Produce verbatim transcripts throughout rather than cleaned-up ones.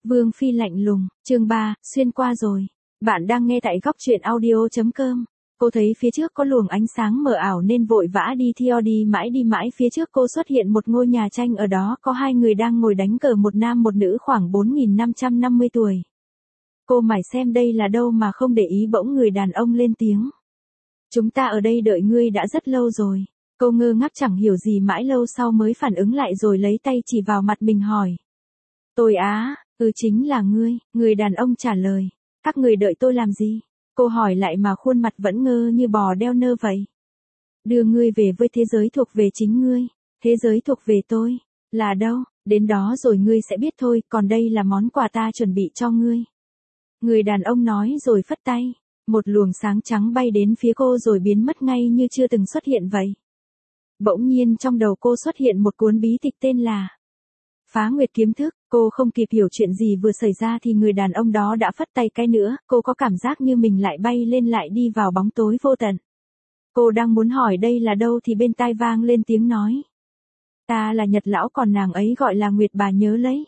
Vương Phi lạnh lùng, chương ba, xuyên qua rồi. Bạn đang nghe tại góc truyện audio.com. Cô thấy phía trước có luồng ánh sáng mờ ảo nên vội vã đi theo đi mãi đi mãi phía trước cô xuất hiện một ngôi nhà tranh, ở đó có hai người đang ngồi đánh cờ, một nam một nữ khoảng bốn nghìn năm trăm năm mươi tuổi. Cô mải xem đây là đâu mà không để ý, bỗng người đàn ông lên tiếng. Chúng ta ở đây đợi ngươi đã rất lâu rồi. Cô ngơ ngác chẳng hiểu gì, mãi lâu sau mới phản ứng lại rồi lấy tay chỉ vào mặt mình hỏi. Tôi á, ừ chính là ngươi, người đàn ông trả lời. Các người đợi tôi làm gì? Cô hỏi lại mà khuôn mặt vẫn ngơ như bò đeo nơ vậy. Đưa ngươi về với thế giới thuộc về chính ngươi. Thế giới thuộc về tôi, là đâu? Đến đó rồi ngươi sẽ biết thôi, còn đây là món quà ta chuẩn bị cho ngươi. Người đàn ông nói rồi phất tay. Một luồng sáng trắng bay đến phía cô rồi biến mất ngay như chưa từng xuất hiện vậy. Bỗng nhiên trong đầu cô xuất hiện một cuốn bí tịch tên là Phá Nguyệt Kiếm Thức. Cô không kịp hiểu chuyện gì vừa xảy ra thì người đàn ông đó đã phất tay cái nữa, cô có cảm giác như mình lại bay lên lại đi vào bóng tối vô tận. Cô đang muốn hỏi đây là đâu thì bên tai vang lên tiếng nói. Ta là Nhật lão, còn nàng ấy gọi là Nguyệt, bà nhớ lấy.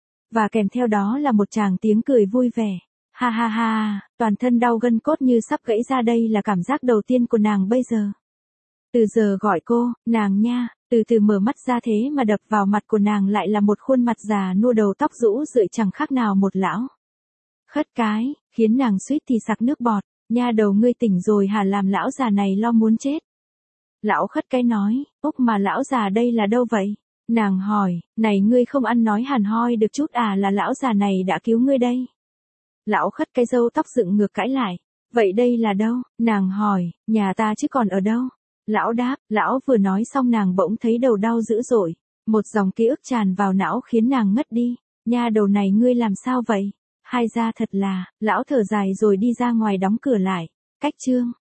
Và kèm theo đó là một tràng tiếng cười vui vẻ. Ha ha ha, toàn thân đau gân cốt như sắp gãy ra, đây là cảm giác đầu tiên của nàng bây giờ. Từ giờ gọi cô, nàng nha, từ từ mở mắt ra thế mà đập vào mặt của nàng lại là một khuôn mặt già nua, đầu tóc rũ rượi chẳng khác nào một lão. Khất cái, khiến nàng suýt thì sặc nước bọt. Nha đầu, ngươi tỉnh rồi hả? Làm lão già này lo muốn chết. Lão khất cái nói, úc mà lão già đây là đâu vậy? Nàng hỏi, này ngươi không ăn nói hàn hoi được chút à? Là lão già này đã cứu ngươi đây. Lão khất cái râu tóc dựng ngược cãi lại. Vậy đây là đâu? Nàng hỏi, nhà ta chứ còn ở đâu? Lão đáp, lão vừa nói xong nàng bỗng thấy đầu đau dữ dội. Một dòng ký ức tràn vào não khiến nàng ngất đi. Nha đầu này ngươi làm sao vậy? Hai ra thật là, lão thở dài rồi đi ra ngoài đóng cửa lại. Cách chương.